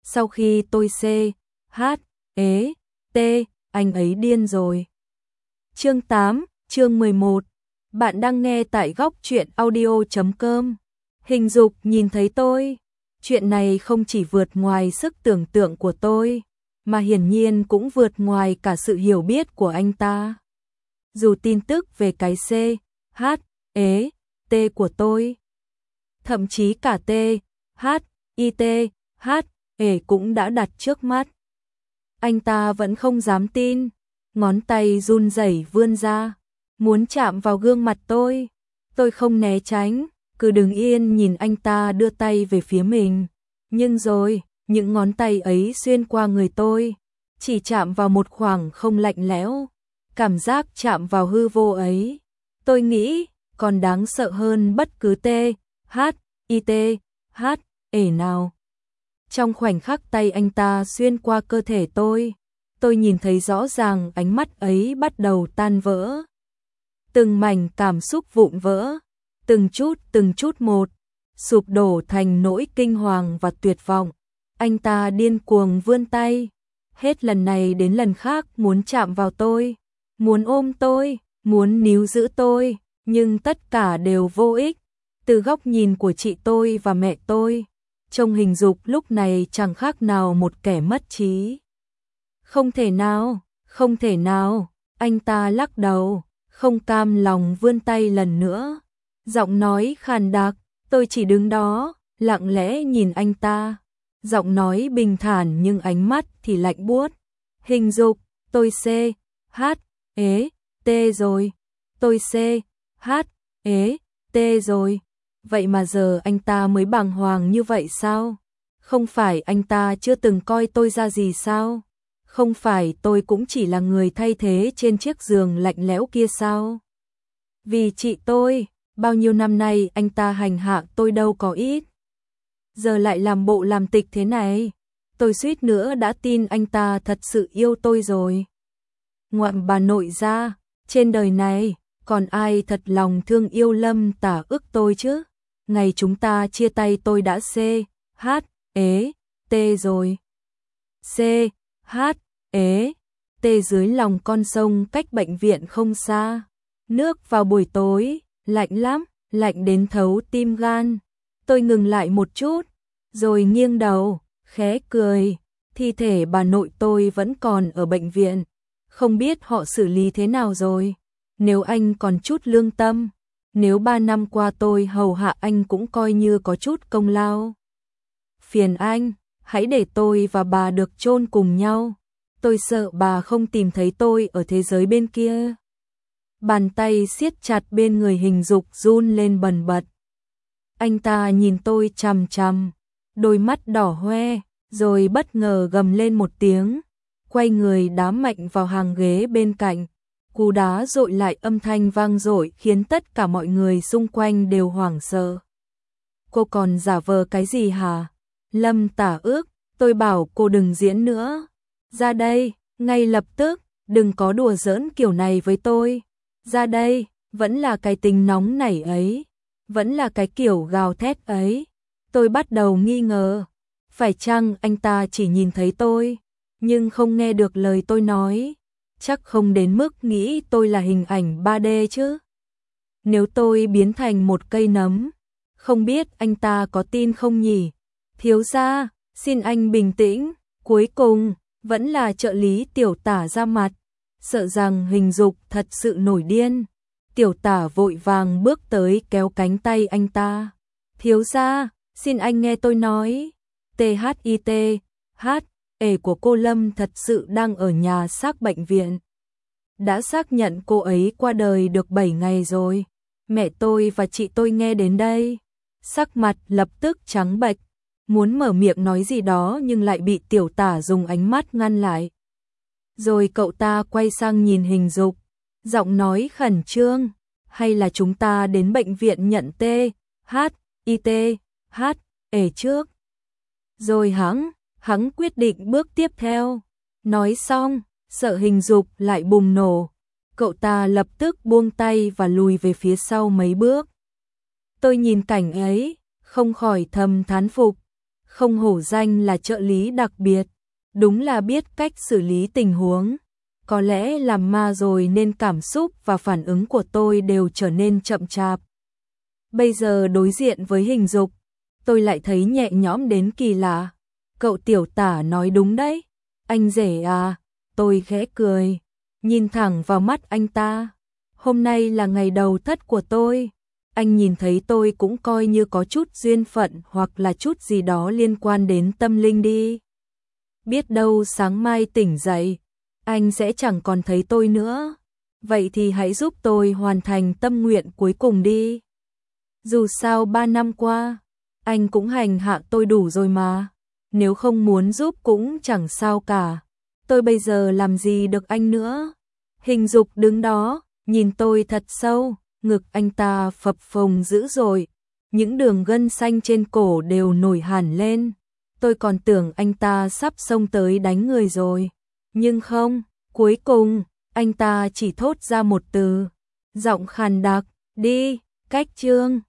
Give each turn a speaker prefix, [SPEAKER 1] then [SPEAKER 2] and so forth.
[SPEAKER 1] sau khi tôi C, H, ế, T, anh ấy điên rồi. Chương 8, chương 11. Bạn đang nghe tại góc truyện audio.com. Hình dục nhìn thấy tôi. Chuyện này không chỉ vượt ngoài sức tưởng tượng của tôi, mà hiển nhiên cũng vượt ngoài cả sự hiểu biết của anh ta. Dù tin tức về cái C, H, ế, T của tôi, thậm chí cả T, H, IT, H, ế cũng đã đặt trước mắt, anh ta vẫn không dám tin, ngón tay run rẩy vươn ra, muốn chạm vào gương mặt tôi. Tôi không né tránh, cứ đứng yên nhìn anh ta đưa tay về phía mình. Nhưng rồi, những ngón tay ấy xuyên qua người tôi, chỉ chạm vào một khoảng không lạnh lẽo. Cảm giác chạm vào hư vô ấy, tôi nghĩ, còn đáng sợ hơn bất cứ T, H, IT, H, ể nào. Trong khoảnh khắc tay anh ta xuyên qua cơ thể tôi nhìn thấy rõ ràng ánh mắt ấy bắt đầu tan vỡ. Từng mảnh cảm xúc vụn vỡ, từng chút một, sụp đổ thành nỗi kinh hoàng và tuyệt vọng. Anh ta điên cuồng vươn tay, hết lần này đến lần khác muốn chạm vào tôi, muốn ôm tôi, muốn níu giữ tôi, nhưng tất cả đều vô ích. Từ góc nhìn của chị tôi và mẹ tôi, trông Hình Dục lúc này chẳng khác nào một kẻ mất trí. Không thể nào, anh ta lắc đầu, không cam lòng vươn tay lần nữa. Giọng nói khàn đặc, tôi chỉ đứng đó, lặng lẽ nhìn anh ta. Giọng nói bình thản nhưng ánh mắt thì lạnh buốt. Hình Dục, tôi C, H, ế, T rồi. Tôi C, H, ế, T rồi. Vậy mà giờ anh ta mới bàng hoàng như vậy sao? Không phải anh ta chưa từng coi tôi ra gì sao? Không phải tôi cũng chỉ là người thay thế trên chiếc giường lạnh lẽo kia sao? Vì chị tôi, bao nhiêu năm nay anh ta hành hạ tôi đâu có ít. Giờ lại làm bộ làm tịch thế này, tôi suýt nữa đã tin anh ta thật sự yêu tôi rồi. Ngoạm bà nội ra, trên đời này, còn ai thật lòng thương yêu Lâm Tả Ức tôi chứ? Ngày chúng ta chia tay tôi đã C, H, ế, T rồi. C, H, ế, T dưới lòng con sông cách bệnh viện không xa. Nước vào buổi tối, lạnh lắm, lạnh đến thấu tim gan. Tôi ngừng lại một chút, rồi nghiêng đầu, khẽ cười. Thi thể bà nội tôi vẫn còn ở bệnh viện, không biết họ xử lý thế nào rồi. Nếu anh còn chút lương tâm, nếu 3 năm qua tôi hầu hạ anh cũng coi như có chút công lao. Phiền anh, hãy để tôi và bà được chôn cùng nhau. Tôi sợ bà không tìm thấy tôi ở thế giới bên kia. Bàn tay siết chặt bên người Hình Dục run lên bần bật. Anh ta nhìn tôi chằm chằm, đôi mắt đỏ hoe, rồi bất ngờ gầm lên một tiếng, quay người đá mạnh vào hàng ghế bên cạnh. Cú đá dội lại âm thanh vang dội khiến tất cả mọi người xung quanh đều hoảng sợ. Cô còn giả vờ cái gì hả? Lâm Tả Ước, tôi bảo cô đừng diễn nữa. Ra đây, ngay lập tức, đừng có đùa giỡn kiểu này với tôi. Ra đây, vẫn là cái tính nóng nảy ấy, vẫn là cái kiểu gào thét ấy. Tôi bắt đầu nghi ngờ, phải chăng anh ta chỉ nhìn thấy tôi, nhưng không nghe được lời tôi nói. Chắc không đến mức nghĩ tôi là hình ảnh 3D chứ. Nếu tôi biến thành một cây nấm, không biết anh ta có tin không nhỉ? Thiếu gia, xin anh bình tĩnh. Cuối cùng, vẫn là trợ lý Tiểu Tả ra mặt, sợ rằng Hình Dục thật sự nổi điên. Tiểu Tả vội vàng bước tới kéo cánh tay anh ta. Thiếu gia, xin anh nghe tôi nói. THIT, H, ể của cô Lâm thật sự đang ở nhà xác bệnh viện. Đã xác nhận cô ấy qua đời được 7 ngày rồi. Mẹ tôi và chị tôi nghe đến đây, sắc mặt lập tức trắng bệch, muốn mở miệng nói gì đó nhưng lại bị Tiểu Tả dùng ánh mắt ngăn lại. Rồi cậu ta quay sang nhìn Hình Dục, giọng nói khẩn trương, hay là chúng ta đến bệnh viện nhận T, H, IT, H, ể trước. Rồi hắn quyết định bước tiếp theo. Nói xong, sợ Hình Dục lại bùng nổ, cậu ta lập tức buông tay và lùi về phía sau mấy bước. Tôi nhìn cảnh ấy, không khỏi thầm thán phục. không hổ danh là trợ lý đặc biệt, đúng là biết cách xử lý tình huống. Có lẽ làm ma rồi nên cảm xúc và phản ứng của tôi đều trở nên chậm chạp. Bây giờ đối diện với Hình Dục, tôi lại thấy nhẹ nhõm đến kỳ lạ. Cậu tiểu tả nói đúng đấy. Anh rể à, tôi khẽ cười, nhìn thẳng vào mắt anh ta. Hôm nay là ngày đầu thất của tôi. Anh nhìn thấy tôi cũng coi như có chút duyên phận hoặc là chút gì đó liên quan đến tâm linh đi. Biết đâu sáng mai tỉnh dậy, anh sẽ chẳng còn thấy tôi nữa. Vậy thì hãy giúp tôi hoàn thành tâm nguyện cuối cùng đi. Dù sao 3 năm qua, anh cũng hành hạ tôi đủ rồi mà. Nếu không muốn giúp cũng chẳng sao cả. Tôi bây giờ làm gì được anh nữa. Hình Dục đứng đó, nhìn tôi thật sâu, ngực anh ta phập phồng dữ dội. Những đường gân xanh trên cổ đều nổi hẳn lên. Tôi còn tưởng anh ta sắp xông tới đánh người rồi. Nhưng không, cuối cùng, anh ta chỉ thốt ra một từ. Giọng khàn đặc, đi, cách Trương.